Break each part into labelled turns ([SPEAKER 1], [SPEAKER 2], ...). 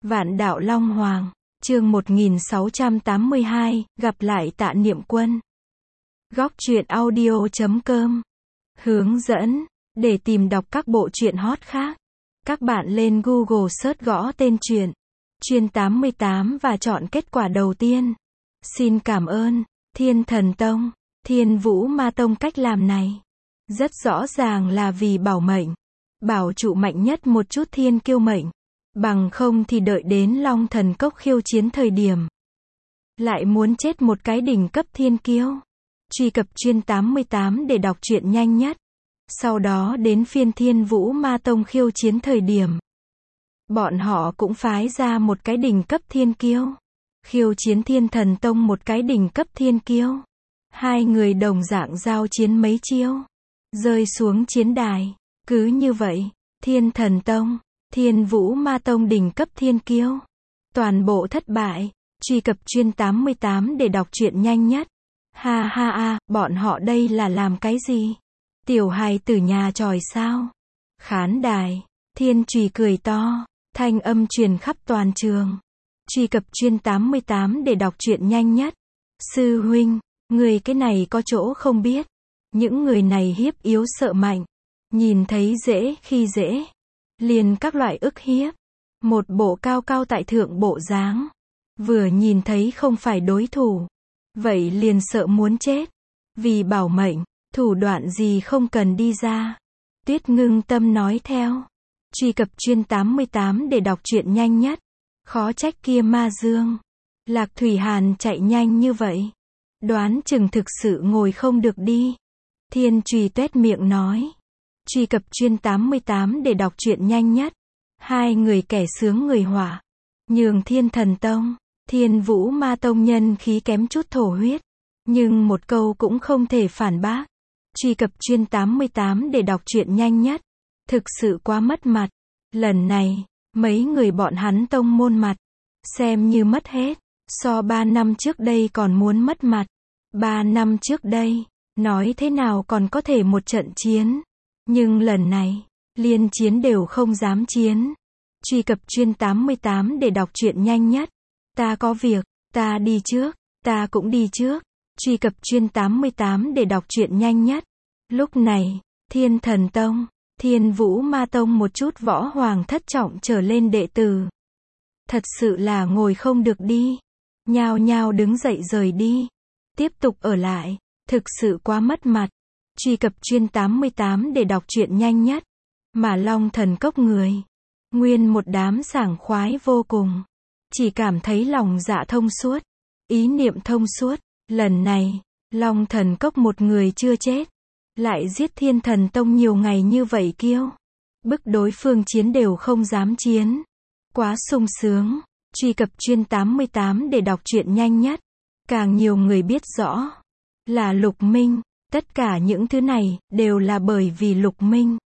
[SPEAKER 1] Vạn Đạo Long Hoàng, chương 1682, gặp lại Tạ Niệm Quân. Góc truyện audio.com. Hướng dẫn, để tìm đọc các bộ truyện hot khác, các bạn lên Google search gõ tên truyện Chuyên 88 và chọn kết quả đầu tiên. Xin cảm ơn, Thiên Thần Tông, Thiên Vũ Ma Tông. Cách làm này rất rõ ràng là vì bảo mệnh, bảo trụ mạnh nhất một chút thiên kiêu mệnh. Bằng không thì đợi đến Long Thần Cốc khiêu chiến thời điểm, lại muốn chết một cái đỉnh cấp thiên kiêu. Truy cập Chuyên 88 để đọc truyện nhanh nhất. Sau đó đến phiên Thiên Vũ Ma Tông khiêu chiến thời điểm, bọn họ cũng phái ra một cái đỉnh cấp thiên kiêu, khiêu chiến Thiên Thần Tông một cái đỉnh cấp thiên kiêu. Hai người đồng dạng giao chiến mấy chiêu, rơi xuống chiến đài. Cứ như vậy, Thiên Thần Tông, Thiên Vũ Ma Tông đỉnh cấp thiên kiêu, toàn bộ thất bại. Truy cập Chuyên 88 để đọc truyện nhanh nhất. Ha ha ha, bọn họ đây là làm cái gì? Tiểu hài tử nhà tròi sao? Khán đài, Thiên Trùy cười to, thanh âm truyền khắp toàn trường. Truy cập Chuyên 88 để đọc truyện nhanh nhất. Sư huynh, người cái này có chỗ không biết. Những người này hiếp yếu sợ mạnh, nhìn thấy dễ khi dễ, liền các loại ức hiếp. Một bộ cao cao tại thượng bộ dáng, vừa nhìn thấy không phải đối thủ, vậy liền sợ muốn chết. Vì bảo mệnh, thủ đoạn gì không cần đi ra. Tuyết Ngưng Tâm nói theo. Truy cập Chuyên 88 để đọc truyện nhanh nhất. Khó trách kia Ma Dương, Lạc Thủy Hàn chạy nhanh như vậy, đoán chừng thực sự ngồi không được đi. Thiên Trùy tuét miệng nói. Truy cập Chuyên 88 để đọc truyện nhanh nhất. Hai người kẻ sướng người họa, nhường Thiên Thần Tông, Thiên Vũ Ma Tông nhân khí kém chút thổ huyết, nhưng một câu cũng không thể phản bác. Truy cập Chuyên 88 để đọc truyện nhanh nhất. Thực sự quá mất mặt. Lần này, mấy người bọn hắn tông môn mặt, xem như mất hết. So 3 năm trước đây còn muốn mất mặt. 3 năm trước đây, nói thế nào còn có thể một trận chiến. Nhưng lần này, liên chiến đều không dám chiến. Truy cập Chuyên 88 để đọc truyện nhanh nhất. Ta có việc, ta đi trước, ta cũng đi trước. Truy cập Chuyên 88 để đọc truyện nhanh nhất. Lúc này, Thiên Thần Tông, Thiên Vũ Ma Tông một chút võ hoàng thất trọng trở lên đệ tử, thật sự là ngồi không được đi, nhao nhao đứng dậy rời đi. Tiếp tục ở lại, thực sự quá mất mặt. Truy cập Chuyên 88 để đọc truyện nhanh nhất. Mà Long Thần Cốc người, nguyên một đám sảng khoái vô cùng, chỉ cảm thấy lòng dạ thông suốt, ý niệm thông suốt. Lần này, Long Thần Cốc một người chưa chết, lại giết Thiên Thần Tông nhiều ngày như vậy kiêu, bức đối phương chiến đều không dám chiến. Quá sung sướng. Truy cập Chuyên 88 để đọc truyện nhanh nhất. Càng nhiều người biết rõ là Lục Minh. Tất cả những thứ này đều là bởi vì Lục Minh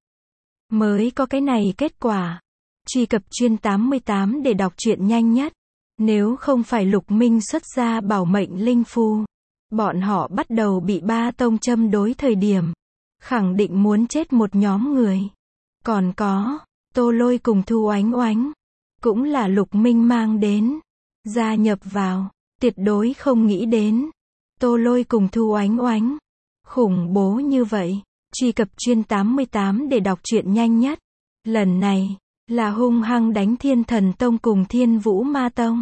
[SPEAKER 1] mới có cái này kết quả. Truy cập Chuyên 88 để đọc truyện nhanh nhất. Nếu không phải Lục Minh xuất ra bảo mệnh linh phù, bọn họ bắt đầu bị ba tông châm đối thời điểm, khẳng định muốn chết một nhóm người. Còn có, Tô Lôi cùng Thu Oánh Oánh, cũng là Lục Minh mang đến, gia nhập vào, tuyệt đối không nghĩ đến. Tô Lôi cùng Thu Oánh Oánh, khủng bố như vậy. Truy cập Chuyên 88 để đọc truyện nhanh nhất. Lần này, là hung hăng đánh Thiên Thần Tông cùng Thiên Vũ Ma Tông,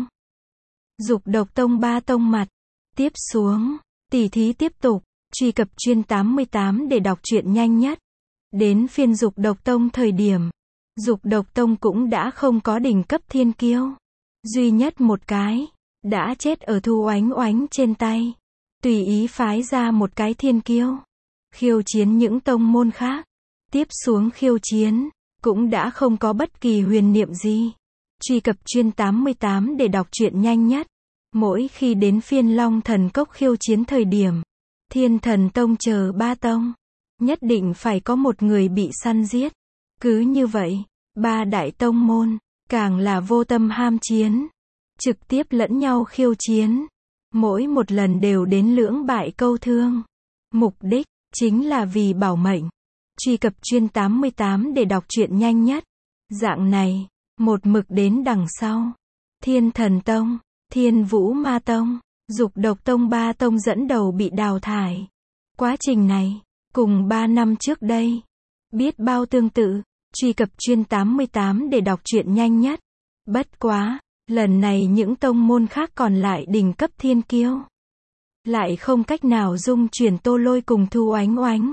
[SPEAKER 1] Dục Độc Tông ba tông mặt. Tiếp xuống, tỉ thí tiếp tục. Truy cập Chuyên 88 để đọc truyện nhanh nhất. Đến phiên Dục Độc Tông thời điểm, Dục Độc Tông cũng đã không có đỉnh cấp thiên kiêu, duy nhất một cái đã chết ở Thu Oánh Oánh trên tay. Tùy ý phái ra một cái thiên kiêu, khiêu chiến những tông môn khác. Tiếp xuống khiêu chiến, cũng đã không có bất kỳ huyền niệm gì. Truy cập Chuyên 88 để đọc truyện nhanh nhất. Mỗi khi đến phiên Long Thần Cốc khiêu chiến thời điểm, Thiên Thần Tông chờ ba tông, nhất định phải có một người bị săn giết. Cứ như vậy, ba đại tông môn, càng là vô tâm ham chiến, trực tiếp lẫn nhau khiêu chiến. Mỗi một lần đều đến lưỡng bại câu thương. Mục đích, chính là vì bảo mệnh. Truy cập Chuyên 88 để đọc truyện nhanh nhất. Dạng này, một mực đến đằng sau, Thiên Thần Tông, Thiên Vũ Ma Tông, Dục Độc Tông, ba tông dẫn đầu bị đào thải. Quá trình này, cùng 3 năm trước đây, biết bao tương tự. Truy cập Chuyên 88 để đọc truyện nhanh nhất. Bất quá, lần này những tông môn khác còn lại đỉnh cấp thiên kiêu lại không cách nào dung chuyển Tô Lôi cùng Thu Oánh Oánh.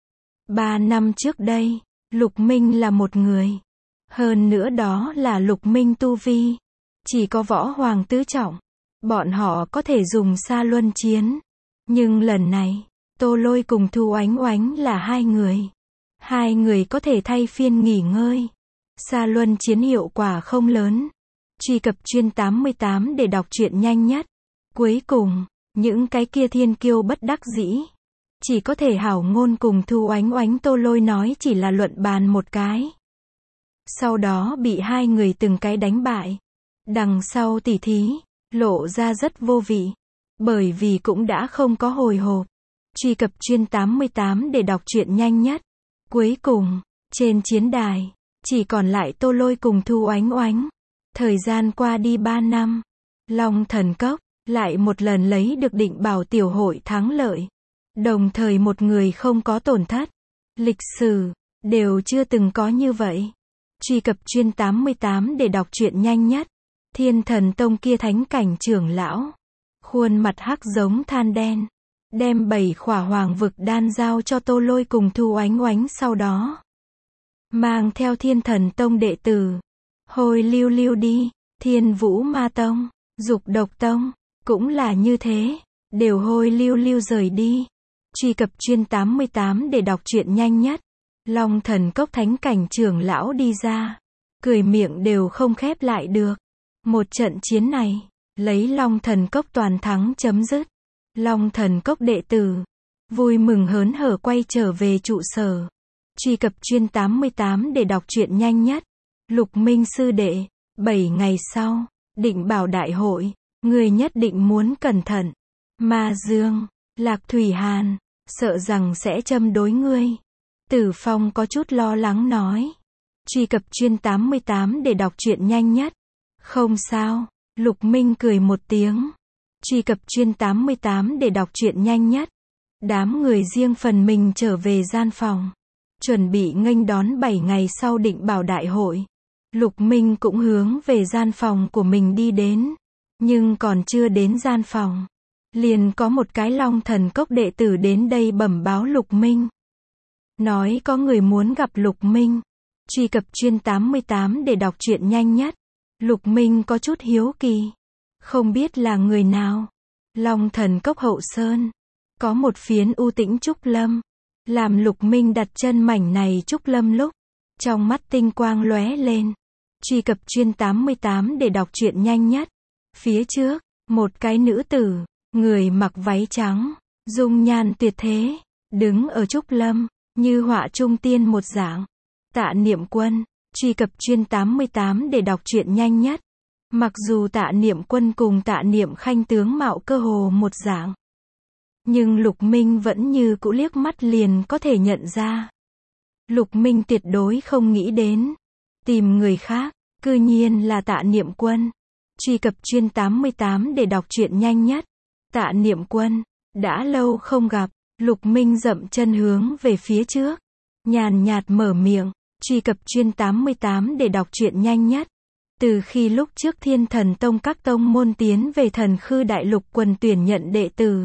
[SPEAKER 1] 3 năm trước đây, Lục Minh là một người. Hơn nữa đó là Lục Minh tu vi chỉ có võ hoàng tứ trọng. Bọn họ có thể dùng xa luân chiến. Nhưng lần này, Tô Lôi cùng Thu Oánh Oánh là hai người. Hai người có thể thay phiên nghỉ ngơi. Xa luân chiến hiệu quả không lớn. Truy cập Chuyên 88 để đọc truyện nhanh nhất. Cuối cùng, những cái kia thiên kiêu bất đắc dĩ chỉ có thể hảo ngôn cùng Thu Oánh Oánh Tô Lôi nói chỉ là luận bàn một cái. Sau đó bị hai người từng cái đánh bại. Đằng sau tỉ thí, lộ ra rất vô vị. Bởi vì cũng đã không có hồi hộp. Truy cập Chuyên 88 để đọc truyện nhanh nhất. Cuối cùng, trên chiến đài, chỉ còn lại Tô Lôi cùng Thu Oánh Oánh. Thời gian qua đi 3 năm, Long Thần Cốc lại một lần lấy được Định Bảo tiểu hội thắng lợi. Đồng thời một người không có tổn thất. Lịch sử đều chưa từng có như vậy. Truy cập Chuyên 88 để đọc truyện nhanh nhất. Thiên Thần Tông kia thánh cảnh trưởng lão, khuôn mặt hắc giống than đen, đem 7 khỏa hoàng vực đan giao cho Tô Lôi cùng Thu Oánh Oánh, sau đó mang theo Thiên Thần Tông đệ tử hồi lưu lưu đi. Thiên Vũ Ma Tông, Dục Độc Tông cũng là như thế, đều hồi lưu lưu rời đi. Truy cập Chuyên 88 để đọc truyện nhanh nhất. Long Thần Cốc thánh cảnh trưởng lão đi ra, cười miệng đều không khép lại được. Một trận chiến này, lấy Long Thần Cốc toàn thắng chấm dứt. Long Thần Cốc đệ tử vui mừng hớn hở quay trở về trụ sở. Truy cập Chuyên 88 để đọc truyện nhanh nhất. Lục Minh sư đệ, 7 ngày sau, Định Bảo đại hội, người nhất định muốn cẩn thận. Ma Dương, Lạc Thủy Hàn, sợ rằng sẽ châm đối ngươi. Tử Phong có chút lo lắng nói. Truy cập Chuyên 88 để đọc truyện nhanh nhất. Không sao, Lục Minh cười một tiếng. Truy cập Chuyên 88 để đọc truyện nhanh nhất. Đám người riêng phần mình trở về gian phòng, chuẩn bị nghênh đón 7 ngày sau Định Bảo đại hội. Lục Minh cũng hướng về gian phòng của mình đi đến. Nhưng còn chưa đến gian phòng, liền có một cái Long Thần Cốc đệ tử đến đây bẩm báo Lục Minh. Nói có người muốn gặp Lục Minh. Truy cập Chuyên 88 để đọc truyện nhanh nhất. Lục Minh có chút hiếu kỳ. Không biết là người nào. Long Thần Cốc hậu sơn, có một phiến u tĩnh trúc lâm. Làm Lục Minh đặt chân mảnh này trúc lâm lúc, trong mắt tinh quang lóe lên. Truy cập Chuyên 88 để đọc truyện nhanh nhất. Phía trước, một cái nữ tử, người mặc váy trắng, dung nhan tuyệt thế, đứng ở trúc lâm, như họa trung tiên một dạng. Tạ Niệm Quân. Truy cập Chuyên 88 để đọc truyện nhanh nhất. Mặc dù Tạ Niệm Quân cùng Tạ Niệm Khanh tướng mạo cơ hồ một dạng, nhưng Lục Minh vẫn như cũ liếc mắt liền có thể nhận ra. Lục Minh tuyệt đối không nghĩ đến tìm người khác, cư nhiên là Tạ Niệm Quân. Truy cập Chuyên 88 để đọc truyện nhanh nhất. Tạ Niệm Quân, đã lâu không gặp. Lục Minh dậm chân hướng về phía trước, nhàn nhạt mở miệng. Truy cập Chuyên 88 để đọc truyện nhanh nhất. Từ khi lúc trước Thiên Thần Tông các tông môn tiến về Thần Khư Đại Lục quần tuyển nhận đệ tử,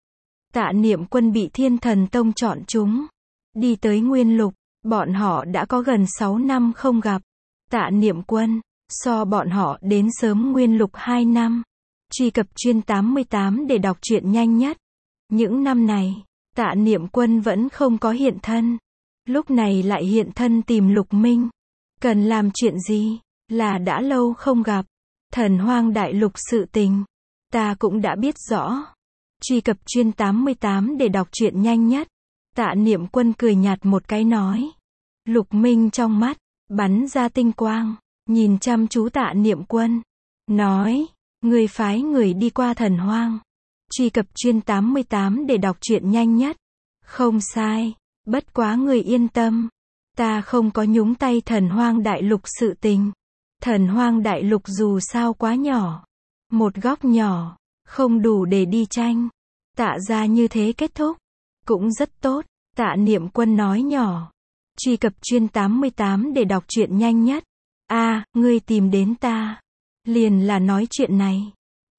[SPEAKER 1] Tạ Niệm Quân bị Thiên Thần Tông chọn chúng, đi tới Nguyên Lục, bọn họ đã có gần 6 năm không gặp. Tạ Niệm Quân, so bọn họ đến sớm Nguyên Lục 2 năm. Truy cập Chuyên 88 để đọc truyện nhanh nhất. Những năm này, Tạ Niệm Quân vẫn không có hiện thân. Lúc này lại hiện thân tìm Lục Minh. Cần làm chuyện gì? Là đã lâu không gặp. Thần Hoang Đại Lục sự tình, ta cũng đã biết rõ. Truy cập Chuyên 88 để đọc truyện nhanh nhất. Tạ Niệm Quân cười nhạt một cái nói. Lục Minh trong mắt bắn ra tinh quang, nhìn chăm chú Tạ Niệm Quân, nói, người phái người đi qua Thần Hoang. Truy cập Chuyên 88 để đọc truyện nhanh nhất. Không sai, bất quá người yên tâm, ta không có nhúng tay Thần Hoang Đại Lục sự tình. Thần hoang đại lục dù sao quá nhỏ. Một góc nhỏ, không đủ để đi tranh. Tạ ra như thế kết thúc. Cũng rất tốt, Tạ Niệm Quân nói nhỏ. Truy cập chuyên 88 để đọc truyện nhanh nhất. Ngươi tìm đến ta. Liền là nói chuyện này.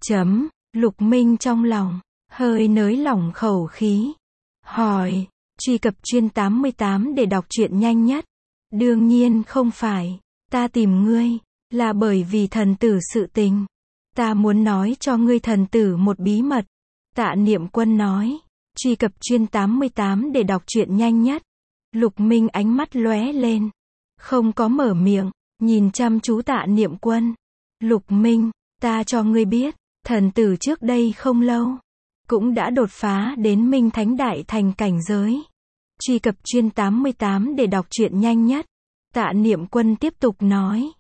[SPEAKER 1] Lục Minh trong lòng, hơi nới lỏng khẩu khí. Hỏi, truy cập chuyên 88 để đọc truyện nhanh nhất. Đương nhiên không phải, ta tìm ngươi, là bởi vì thần tử sự tình. Ta muốn nói cho ngươi thần tử một bí mật. Tạ Niệm Quân nói, truy cập chuyên 88 để đọc truyện nhanh nhất. Lục Minh ánh mắt lóe lên. Không có mở miệng, nhìn chăm chú Tạ Niệm Quân. Lục Minh, ta cho ngươi biết, thần tử trước đây không lâu, cũng đã đột phá đến Minh Thánh Đại Thành cảnh giới. Truy cập chuyên 88 để đọc truyện nhanh nhất. Tạ Niệm Quân tiếp tục nói.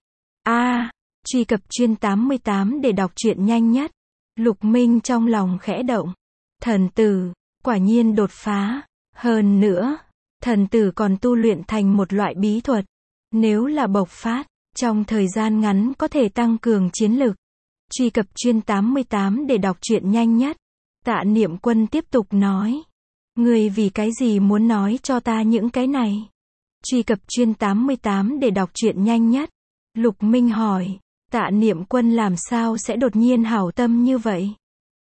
[SPEAKER 1] Truy cập chuyên 88 để đọc truyện nhanh nhất. Lục Minh trong lòng khẽ động. Thần tử, quả nhiên đột phá. Hơn nữa, thần tử còn tu luyện thành một loại bí thuật. Nếu là bộc phát, trong thời gian ngắn có thể tăng cường chiến lực. Truy cập chuyên 88 để đọc truyện nhanh nhất. Tạ Niệm Quân tiếp tục nói. Ngươi vì cái gì muốn nói cho ta những cái này? Truy cập chuyên 88 để đọc truyện nhanh nhất. Lục Minh hỏi. Tạ Niệm Quân làm sao sẽ đột nhiên hảo tâm như vậy?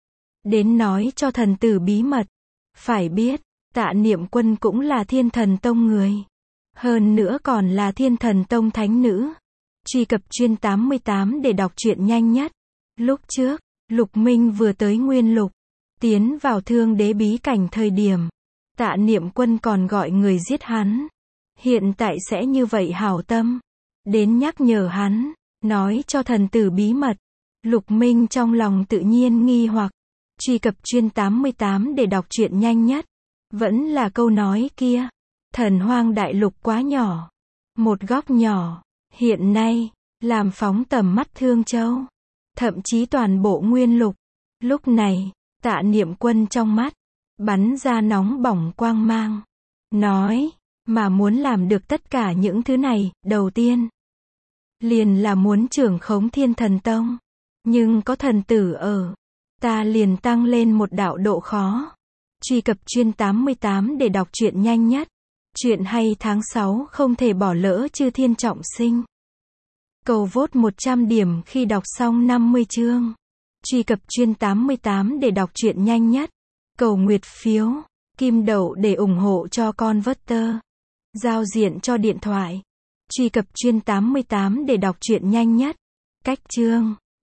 [SPEAKER 1] Đến nói cho thần tử bí mật. Phải biết, Tạ Niệm Quân cũng là Thiên Thần Tông người. Hơn nữa còn là Thiên Thần Tông thánh nữ. Truy cập chuyên 88 để đọc truyện nhanh nhất. Lúc trước, Lục Minh vừa tới Nguyên Lục, tiến vào Thương Đế bí cảnh thời điểm, Tạ Niệm Quân còn gọi người giết hắn. Hiện tại sẽ như vậy hảo tâm, đến nhắc nhở hắn, nói cho thần tử bí mật. Lục Minh trong lòng tự nhiên nghi hoặc. Truy cập chuyên 88 để đọc truyện nhanh nhất. Vẫn là câu nói kia. Thần hoang đại lục quá nhỏ. Một góc nhỏ. Hiện nay, làm phóng tầm mắt Thương Châu. Thậm chí toàn bộ Nguyên Lục. Lúc này, Tạ Niệm Quân trong mắt bắn ra nóng bỏng quang mang. Nói, mà muốn làm được tất cả những thứ này, đầu tiên liền là muốn trưởng khống Thiên Thần Tông. Nhưng có thần tử ở, ta liền tăng lên một đạo độ khó. Truy cập chuyên 88 để đọc truyện nhanh nhất. Chuyện hay tháng 6 không thể bỏ lỡ Chư Thiên trọng sinh. Cầu vote 100 điểm khi đọc xong 50 chương. Truy cập chuyên 88 để đọc truyện nhanh nhất. Cầu nguyệt phiếu, kim đậu để ủng hộ cho con Vớt-tơ. Giao diện cho điện thoại. Truy cập chuyên 88 để đọc truyện nhanh nhất. Cách chương